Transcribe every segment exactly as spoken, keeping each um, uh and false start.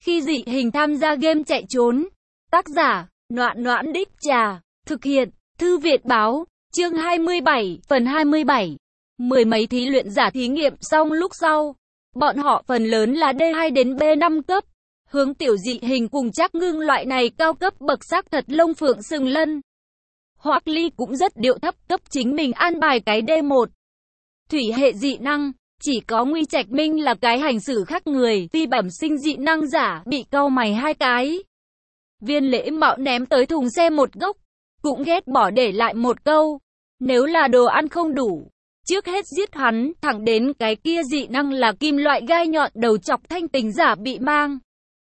Khi dị hình tham gia game chạy trốn. Tác giả, Noãn Noãn Đích Trà. Thực hiện, Thư Viện Báo. Chương hai mươi bảy, phần hai mươi bảy. Mười mấy thí luyện giả thí nghiệm xong lúc sau. Bọn họ phần lớn là D hai đến B năm cấp. Hướng tiểu dị hình cùng Trác Ngưng loại này cao cấp bậc xác thật lông phượng sừng lân. Hoắc Ly cũng rất điệu thấp cấp chính mình an bài cái D một. Thủy hệ dị năng, chỉ có Nguy Trạch Minh là cái hành xử khác người, phi bẩm sinh dị năng giả, bị cau mày hai cái. Viên Lễ Mạo ném tới thùng xe một gốc, cũng ghét bỏ để lại một câu, nếu là đồ ăn không đủ, trước hết giết hắn, thẳng đến cái kia dị năng là kim loại gai nhọn đầu chọc thanh tình giả bị mang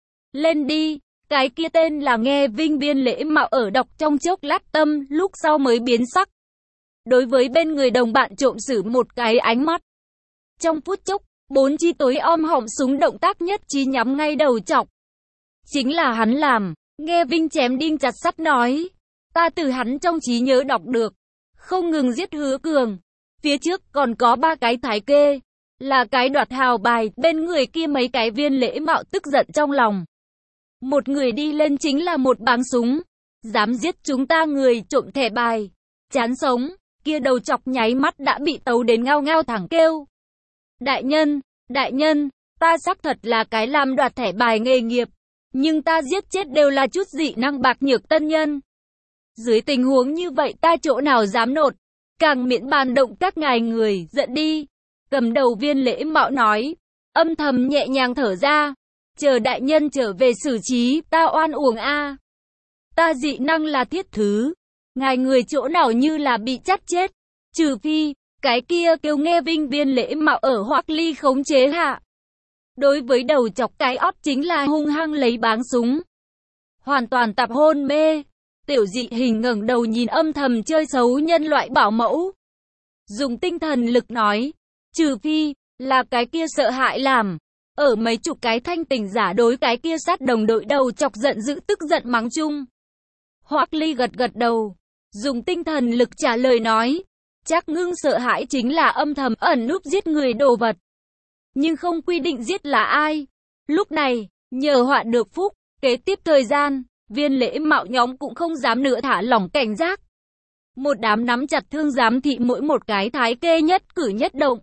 lên đi. Cái kia tên là Nghe Vinh. Viên Lễ Mạo ở đọc trong chốc lát tâm, lúc sau mới biến sắc. Đối với bên người đồng bạn trộm xử một cái ánh mắt. Trong phút chốc, bốn chi tối om họng súng động tác nhất trí nhắm ngay đầu chọc. Chính là hắn làm. Nghe Vinh chém đinh chặt sắt nói. Ta từ hắn trong trí nhớ đọc được. Không ngừng giết Hứa Cường. Phía trước còn có ba cái thái kê. Là cái đoạt hào bài. Bên người kia mấy cái. Viên Lễ Mạo tức giận trong lòng. Một người đi lên chính là một báng súng. Dám giết chúng ta người trộm thẻ bài. Chán sống. Kia đầu chọc nháy mắt đã bị tấu đến ngao ngao thẳng kêu. Đại nhân, đại nhân, ta xác thật là cái làm đoạt thẻ bài nghề nghiệp. Nhưng ta giết chết đều là chút dị năng bạc nhược tân nhân. Dưới tình huống như vậy ta chỗ nào dám nột. Càng miễn bàn động các ngài người, giận đi. Cầm đầu Viên Lễ Mạo nói. Âm thầm nhẹ nhàng thở ra. Chờ đại nhân trở về xử trí, ta oan uổng a. Ta dị năng là thiết thứ. Ngài người chỗ nào như là bị chắt chết. Trừ phi, cái kia kêu Nghe Vinh. Viên Lễ Mạo ở Hoắc Ly khống chế hạ. Đối với đầu chọc cái ót chính là hung hăng lấy báng súng. Hoàn toàn tạp hôn mê. Tiểu dị hình ngẩng đầu nhìn âm thầm chơi xấu nhân loại bảo mẫu. Dùng tinh thần lực nói. Trừ phi, là cái kia sợ hãi làm. Ở mấy chục cái thanh tình giả đối cái kia sát đồng đội đầu chọc giận dữ tức giận mắng chung. Hoắc Ly gật gật đầu. Dùng tinh thần lực trả lời nói. Trác Ngưng sợ hãi chính là âm thầm ẩn núp giết người đồ vật. Nhưng không quy định giết là ai. Lúc này, nhờ họa được phúc, kế tiếp thời gian, Viên Lễ Mạo nhóm cũng không dám nữa thả lỏng cảnh giác. Một đám nắm chặt thương giám thị mỗi một cái thái kê nhất cử nhất động.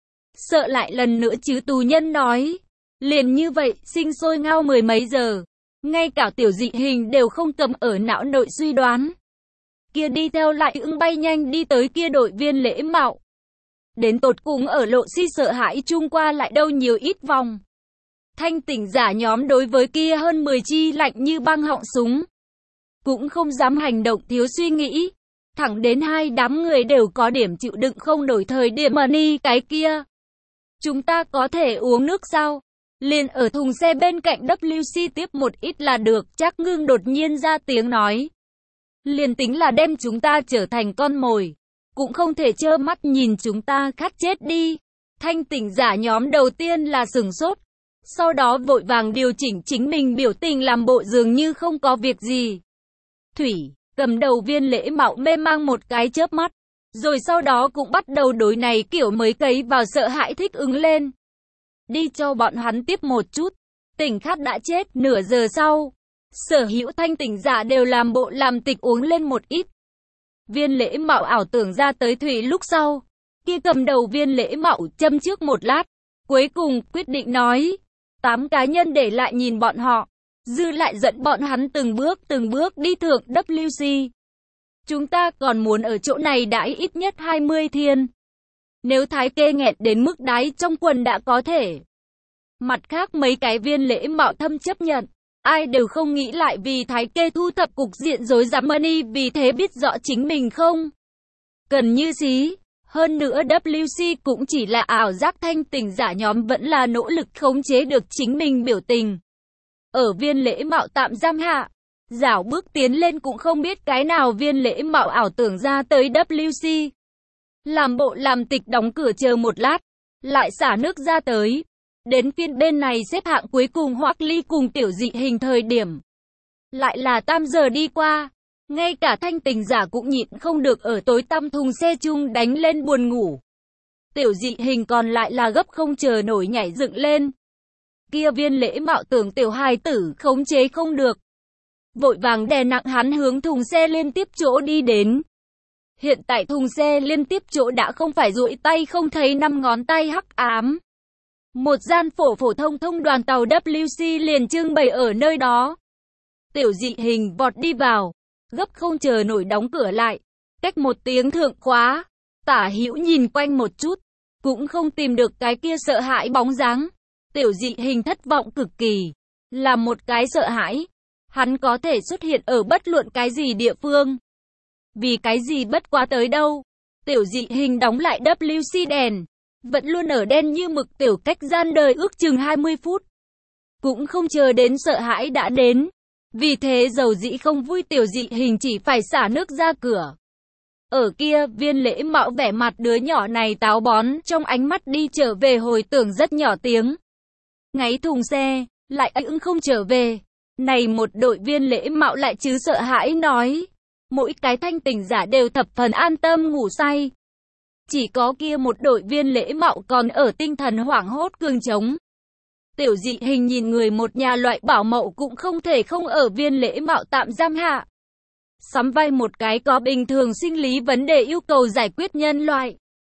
Sợ lại lần nữa chứ tù nhân nói. Liền như vậy, sinh sôi ngao mười mấy giờ. Ngay cả tiểu dị hình đều không cầm ở não nội suy đoán. Kia đi theo lại ưng bay nhanh đi tới kia đội Viên Lễ Mạo. Đến tột cùng ở lộ si sợ hãi chung qua lại đâu nhiều ít vòng. Thanh tỉnh giả nhóm đối với kia hơn mười chi lạnh như băng họng súng. Cũng không dám hành động thiếu suy nghĩ. Thẳng đến hai đám người đều có điểm chịu đựng không đổi thời điểm mà ni cái kia. Chúng ta có thể uống nước sao? Liền ở thùng xe bên cạnh W C tiếp một ít là được. Trác Ngưng đột nhiên ra tiếng nói. Liền tính là đem chúng ta trở thành con mồi. Cũng không thể trơ mắt nhìn chúng ta khát chết đi. Thanh tỉnh giả nhóm đầu tiên là sửng sốt. Sau đó vội vàng điều chỉnh chính mình biểu tình làm bộ dường như không có việc gì. Thủy, cầm đầu Viên Lễ Mạo mê mang một cái chớp mắt. Rồi sau đó cũng bắt đầu đối này kiểu mới cấy vào sợ hãi thích ứng lên. Đi cho bọn hắn tiếp một chút. Tỉnh khát đã chết. Nửa giờ sau, sở hữu thanh tỉnh giả đều làm bộ làm tịch uống lên một ít. Viên Lễ Mạo ảo tưởng ra tới Thủy lúc sau. Kia cầm đầu Viên Lễ Mạo châm trước một lát. Cuối cùng quyết định nói. Tám cá nhân để lại nhìn bọn họ. Dư lại dẫn bọn hắn từng bước từng bước đi thượng W C. Chúng ta còn muốn ở chỗ này đãi ít nhất hai mươi thiên. Nếu thái kê nghẹt đến mức đáy trong quần đã có thể. Mặt khác mấy cái Viên Lễ Mạo thâm chấp nhận. Ai đều không nghĩ lại vì thái kê thu thập cục diện rối rắm money, vì thế biết rõ chính mình không cần như xí. Hơn nữa W C cũng chỉ là ảo giác, thanh tỉnh giả nhóm vẫn là nỗ lực khống chế được chính mình biểu tình. Ở Viên Lễ Mạo tạm giam hạ, dảo bước tiến lên cũng không biết cái nào Viên Lễ Mạo ảo tưởng ra tới W C. Làm bộ làm tịch đóng cửa chờ một lát, lại xả nước ra tới. Đến phiên bên này xếp hạng cuối cùng Hoắc Ly cùng tiểu dị hình thời điểm. Lại là tam giờ đi qua. Ngay cả thanh tình giả cũng nhịn không được ở tối tăm thùng xe chung đánh lên buồn ngủ. Tiểu dị hình còn lại là gấp không chờ nổi nhảy dựng lên. kia Viên Lễ Mạo tưởng tiểu hài tử khống chế không được, vội vàng đè nặng hắn hướng thùng xe liên tiếp chỗ đi đến. Hiện tại thùng xe liên tiếp chỗ đã không phải duỗi tay không thấy năm ngón tay hắc ám. Một gian phổ phổ thông thông đoàn tàu W C liền trưng bày ở nơi đó. Tiểu Dị Hình vọt đi vào, gấp không chờ nổi đóng cửa lại, cách một tiếng thượng khóa, tả hữu nhìn quanh một chút, cũng không tìm được cái kia sợ hãi bóng dáng. Tiểu Dị Hình thất vọng cực kỳ, là một cái sợ hãi. Hắn có thể xuất hiện ở bất luận cái gì địa phương. Vì cái gì bất quá tới đâu. Tiểu Dị Hình đóng lại W C đèn, vẫn luôn ở đen như mực tiểu cách gian đời ước chừng hai mươi phút. Cũng không chờ đến sợ hãi đã đến. Vì thế dầu dĩ không vui Tiểu Dị Hình chỉ phải xả nước ra cửa. Ở kia Viên Lễ Mạo vẻ mặt đứa nhỏ này táo bón trong ánh mắt đi trở về hồi tưởng rất nhỏ tiếng. Ngáy thùng xe, lại ững không trở về. Này một đội Viên Lễ Mạo lại chứ sợ hãi nói. Mỗi cái thanh tỉnh giả đều thập phần an tâm ngủ say. Chỉ có kia một đội Viên Lễ Mạo còn ở tinh thần hoảng hốt cương trống. Tiểu Dị Hình nhìn người một nhà loại bảo mẫu cũng không thể không ở Viên Lễ Mạo tạm giam hạ. Sắm vai một cái có bình thường sinh lý vấn đề yêu cầu giải quyết nhân loại.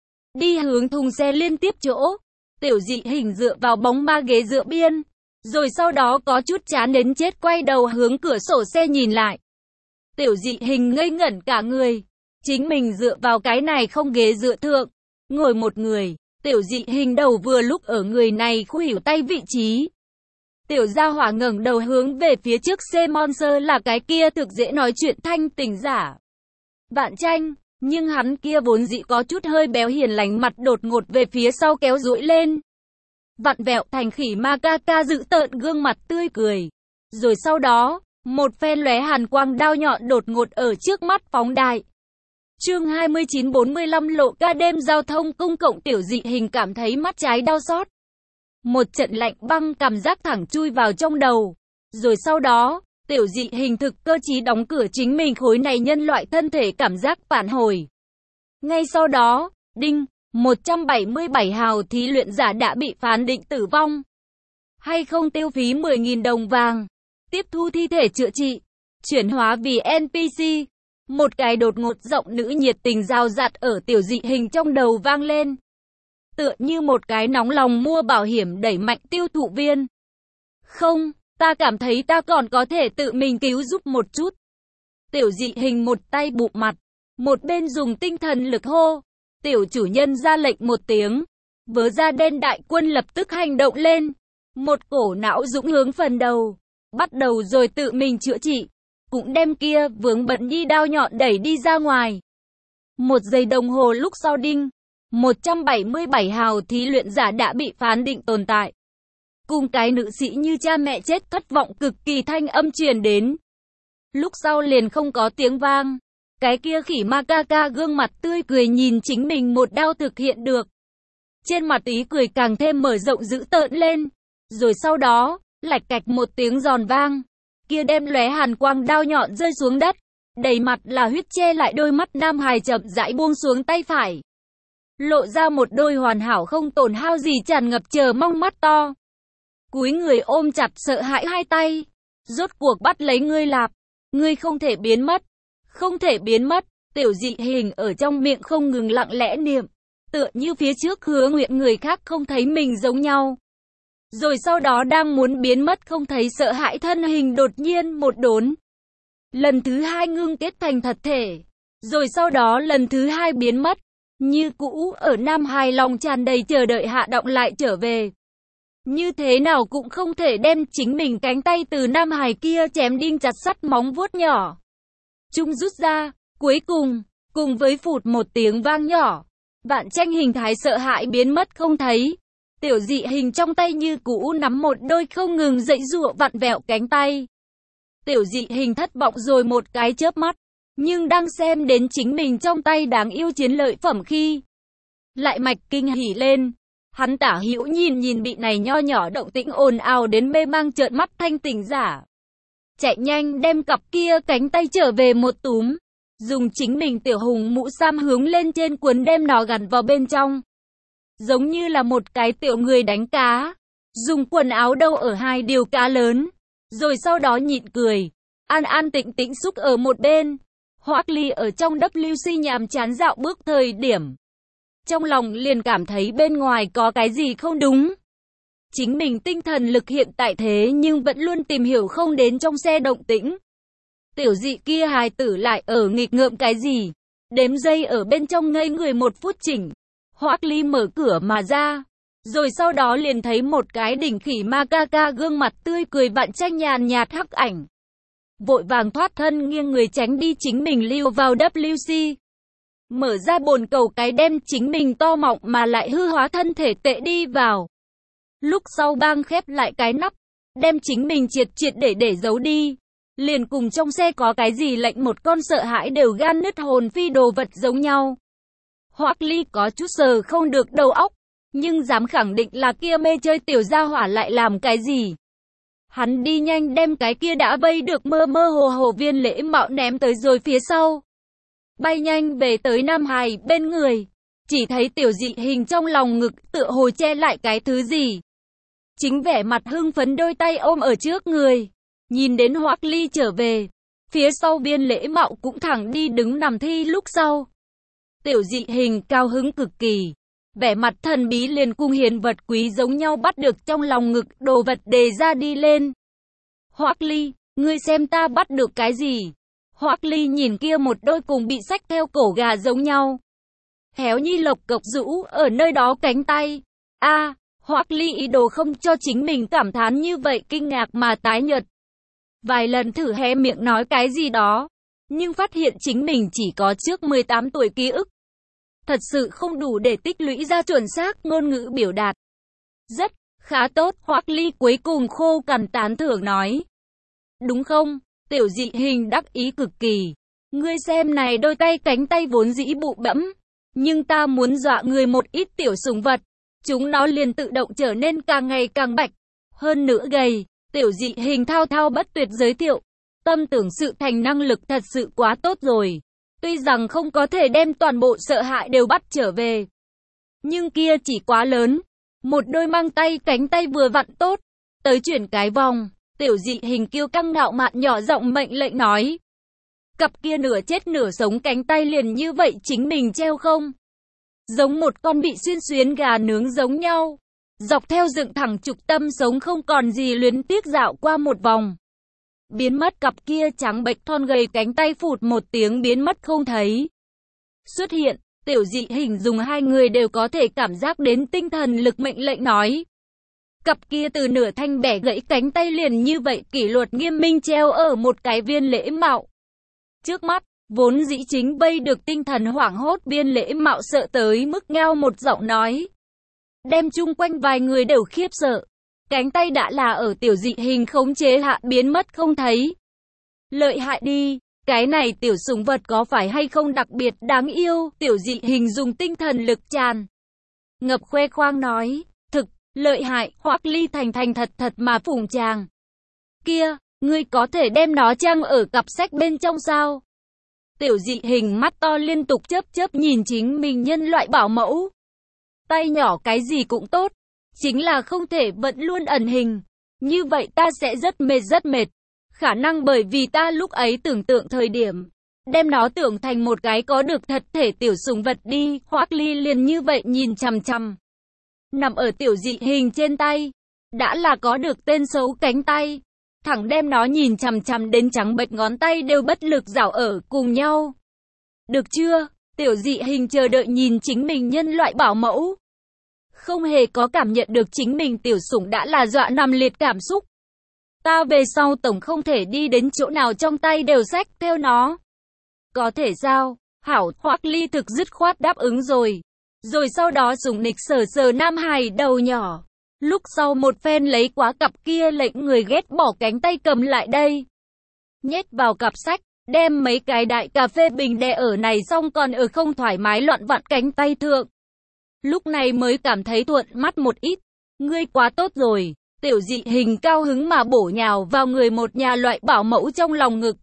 Đi hướng thùng xe liên tiếp chỗ. Tiểu Dị Hình dựa vào bóng ma ghế dựa biên. Rồi sau đó có chút chán đến chết quay đầu hướng cửa sổ xe nhìn lại. Tiểu Dị Hình ngây ngẩn cả người. Chính mình dựa vào cái này không ghế dựa thượng. Ngồi một người. Tiểu Dị Hình đầu vừa lúc ở người này khuỷu tay vị trí. Tiểu gia hỏa ngẩng đầu hướng về phía trước xe Monster là cái kia thực dễ nói chuyện thanh tỉnh giả. Vạn Tranh, nhưng hắn kia vốn dĩ có chút hơi béo hiền lành mặt đột ngột về phía sau kéo duỗi lên. Vặn vẹo thành khỉ ma ca ca dự tợn gương mặt tươi cười. Rồi sau đó, một phen lóe hàn quang đao nhọn đột ngột ở trước mắt phóng đại. Chương hai mươi chín bốn mươi lăm lộ ca đêm giao thông công cộng. Tiểu Dị Hình cảm thấy mắt trái đau xót. Một trận lạnh băng cảm giác thẳng chui vào trong đầu. Rồi sau đó, Tiểu Dị Hình thực cơ trí đóng cửa chính mình khối này nhân loại thân thể cảm giác phản hồi. Ngay sau đó, đinh, một trăm bảy mươi bảy hào thí luyện giả đã bị phán định tử vong. Hay không tiêu phí mười nghìn đồng vàng. Tiếp thu thi thể chữa trị. Chuyển hóa vì N P C. Một cái đột ngột giọng nữ nhiệt tình rào rạt ở Tiểu Dị Hình trong đầu vang lên. Tựa như một cái nóng lòng mua bảo hiểm đẩy mạnh tiêu thụ viên. Không, ta cảm thấy ta còn có thể tự mình cứu giúp một chút. Tiểu Dị Hình một tay bụm mặt, một bên dùng tinh thần lực hô. Tiểu chủ nhân ra lệnh một tiếng. Vớ da đen đại quân lập tức hành động lên. Một cổ não dũng hướng phần đầu. Bắt đầu rồi tự mình chữa trị. Cũng đem kia vướng bận nhi đao nhọn đẩy đi ra ngoài. Một giây đồng hồ lúc sau đinh. một trăm bảy mươi bảy hào thí luyện giả đã bị phán định tồn tại. Cùng cái nữ sĩ như cha mẹ chết thất vọng cực kỳ thanh âm truyền đến. Lúc sau liền không có tiếng vang. Cái kia khỉ ma ca ca gương mặt tươi cười nhìn chính mình một đao thực hiện được. Trên mặt ý cười càng thêm mở rộng dữ tợn lên. Rồi sau đó, lạch cạch một tiếng giòn vang. Kia đem lóe hàn quang đao nhọn rơi xuống đất. Đầy mặt là huyết che lại đôi mắt nam hài chậm rãi buông xuống tay phải. Lộ ra một đôi hoàn hảo không tổn hao gì tràn ngập chờ mong mắt to. Cúi người ôm chặt sợ hãi hai tay. Rốt cuộc bắt lấy ngươi lạp. Ngươi không thể biến mất. Không thể biến mất. Tiểu Dị Hình ở trong miệng không ngừng lặng lẽ niệm. Tựa như phía trước hứa nguyện người khác không thấy mình giống nhau. Rồi sau đó đang muốn biến mất không thấy sợ hãi thân hình đột nhiên một đốn. Lần thứ hai ngưng kết thành thật thể. Rồi sau đó lần thứ hai biến mất. Như cũ ở Nam hài lòng tràn đầy chờ đợi hạ động lại trở về. Như thế nào cũng không thể đem chính mình cánh tay từ Nam hài kia chém đinh chặt sắt móng vuốt nhỏ. Trung rút ra, cuối cùng, cùng với phụt một tiếng vang nhỏ. Vạn Tranh hình thái sợ hãi biến mất không thấy. Tiểu Dị Hình trong tay như cũ nắm một đôi không ngừng dãy giụa vặn vẹo cánh tay. Tiểu Dị Hình thất vọng rồi một cái chớp mắt. Nhưng đang xem đến chính mình trong tay đáng yêu chiến lợi phẩm khi lại mạch kinh hỉ lên. Hắn tả hữu nhìn nhìn bị này nho nhỏ động tĩnh ồn ào đến mê mang trợn mắt thanh tỉnh giả. Chạy nhanh đem cặp kia cánh tay trở về một túm. Dùng chính mình tiểu hùng mũ sam hướng lên trên cuốn đem nó gắn vào bên trong. Giống như là một cái tiểu người đánh cá. dùng quần áo đâu ở hai điều cá lớn, rồi sau đó nhịn cười, an an tĩnh tĩnh xúc ở một bên. Hoắc Ly ở trong W C nhàm chán dạo bước thời điểm, trong lòng liền cảm thấy bên ngoài có cái gì không đúng. Chính mình tinh thần lực hiện tại thế nhưng vẫn luôn tìm hiểu không đến trong xe động tĩnh. Tiểu dị kia hài tử lại ở nghịch ngợm cái gì? Đếm giây ở bên trong ngây người một phút chỉnh. Hoắc Ly mở cửa mà ra, rồi sau đó liền thấy một cái đỉnh khỉ ma ca ca gương mặt tươi cười vạn tranh nhàn nhạt hắc ảnh. Vội vàng thoát thân nghiêng người tránh đi chính mình lưu vào W C. Mở ra bồn cầu cái đem chính mình to mọng mà lại hư hóa thân thể tệ đi vào. Lúc sau bang khép lại cái nắp, đem chính mình triệt triệt để để giấu đi. Liền cùng trong xe có cái gì lệnh một con sợ hãi đều gan nứt hồn phi đồ vật giống nhau. Hoắc Ly có chút sờ không được đầu óc, nhưng dám khẳng định là kia mê chơi tiểu gia hỏa lại làm cái gì. Hắn đi nhanh đem cái kia đã vây được mơ mơ hồ hồ viên lễ mạo ném tới rồi phía sau. Bay nhanh về tới Nam Hải bên người, chỉ thấy tiểu dị hình trong lòng ngực tựa hồ che lại cái thứ gì. Chính vẻ mặt hưng phấn đôi tay ôm ở trước người, nhìn đến Hoắc Ly trở về, phía sau viên lễ mạo cũng thẳng đi đứng nằm thi lúc sau. Tiểu dị hình cao hứng cực kỳ, vẻ mặt thần bí liền cung hiền vật quý giống nhau bắt được trong lòng ngực đồ vật đề ra đi lên. Hoắc Ly, ngươi xem ta bắt được cái gì? Hoắc Ly nhìn kia một đôi cùng bị xách theo cổ gà giống nhau. Héo nhi lộc cộc rũ ở nơi đó cánh tay. A, à, Hoắc Ly ý đồ không cho chính mình cảm thán như vậy kinh ngạc mà tái nhợt. Vài lần thử hé miệng nói cái gì đó, nhưng phát hiện chính mình chỉ có trước mười tám tuổi ký ức. Thật sự không đủ để tích lũy ra chuẩn xác ngôn ngữ biểu đạt. Rất, khá tốt, Hoắc Ly cuối cùng khô cằn tán thưởng nói. Đúng không? Tiểu dị hình đắc ý cực kỳ. Ngươi xem này đôi tay cánh tay vốn dĩ bụ bẫm, nhưng ta muốn dọa người một ít tiểu sủng vật, chúng nó liền tự động trở nên càng ngày càng bạch, hơn nữa gầy. Tiểu dị hình thao thao bất tuyệt giới thiệu, tâm tưởng sự thành năng lực thật sự quá tốt rồi. Tuy rằng không có thể đem toàn bộ sợ hãi đều bắt trở về, nhưng kia chỉ quá lớn. Một đôi mang tay cánh tay vừa vặn tốt, tới chuyển cái vòng. Tiểu dị hình kiêu căng ngạo mạn nhỏ giọng mệnh lệnh nói. Cặp kia nửa chết nửa sống cánh tay liền như vậy chính mình treo không? Giống một con bị xuyên xuyến gà nướng giống nhau. Dọc theo dựng thẳng trục tâm sống không còn gì luyến tiếc dạo qua một vòng. Biến mất cặp kia trắng bệch thon gầy cánh tay phụt một tiếng biến mất không thấy. Xuất hiện, tiểu dị hình dùng hai người đều có thể cảm giác đến tinh thần lực mệnh lệnh nói. Cặp kia từ nửa thanh bẻ gãy cánh tay liền như vậy kỷ luật nghiêm minh treo ở một cái viên lễ mạo. Trước mắt, vốn dĩ chính bây được tinh thần hoảng hốt viên lễ mạo sợ tới mức ngao một giọng nói. Đem chung quanh vài người đều khiếp sợ. Cánh tay đã là ở tiểu dị hình khống chế hạ biến mất không thấy. Lợi hại đi, cái này tiểu sủng vật có phải hay không đặc biệt đáng yêu? Tiểu dị hình dùng tinh thần lực tràn ngập khoe khoang nói. Thực, lợi hại, Hoắc Ly thành thành thật thật mà phủng chàng. Kia, ngươi có thể đem nó trang ở cặp sách bên trong sao? Tiểu dị hình mắt to liên tục chớp chớp nhìn chính mình nhân loại bảo mẫu. Tay nhỏ cái gì cũng tốt, chính là không thể vẫn luôn ẩn hình. Như vậy ta sẽ rất mệt rất mệt. Khả năng bởi vì ta lúc ấy tưởng tượng thời điểm, đem nó tưởng thành một cái có được thật thể tiểu sủng vật đi. Hoắc Ly liền như vậy nhìn chằm chằm. Nằm ở tiểu dị hình trên tay, đã là có được tên xấu cánh tay. Thẳng đem nó nhìn chằm chằm đến trắng bệch ngón tay đều bất lực rảo ở cùng nhau. Được chưa? Tiểu dị hình chờ đợi nhìn chính mình nhân loại bảo mẫu. Không hề có cảm nhận được chính mình tiểu sủng đã là dọa nằm liệt cảm xúc. Ta về sau tổng không thể đi đến chỗ nào trong tay đều xách theo nó. Có thể sao? Hảo, Hoắc Ly thực dứt khoát đáp ứng rồi. Rồi sau đó dùng nịch sờ sờ Nam Hải đầu nhỏ. Lúc sau một phen lấy quá cặp kia lệnh người ghét bỏ cánh tay cầm lại đây. Nhét vào cặp sách, đem mấy cái đại cà phê bình đè ở này xong còn ở không thoải mái loạn vặn cánh tay thượng. Lúc này mới cảm thấy thuận mắt một ít. Ngươi quá tốt rồi. Tiểu dị hình cao hứng mà bổ nhào vào người một nhà loại bảo mẫu trong lòng ngực.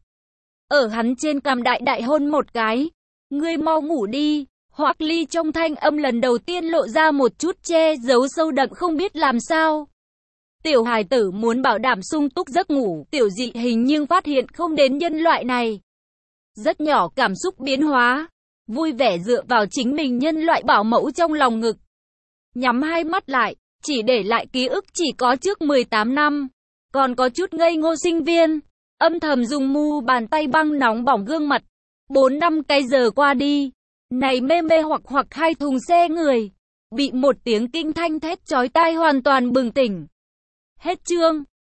Ở hắn trên cằm đại đại hôn một cái. Ngươi mau ngủ đi. Hoắc Ly trong thanh âm lần đầu tiên lộ ra một chút che giấu sâu đậm không biết làm sao. Tiểu hài tử muốn bảo đảm sung túc giấc ngủ, tiểu dị hình nhưng phát hiện không đến nhân loại này. Rất nhỏ cảm xúc biến hóa, vui vẻ dựa vào chính mình nhân loại bảo mẫu trong lòng ngực. Nhắm hai mắt lại, chỉ để lại ký ức chỉ có trước mười tám năm. Còn có chút ngây ngô sinh viên, âm thầm dùng mu bàn tay băng nóng bỏng gương mặt. Bốn năm cái giờ qua đi, này mê mê hoặc hoặc hai thùng xe người, bị một tiếng kinh thanh thét chói tai hoàn toàn bừng tỉnh. Hết chương.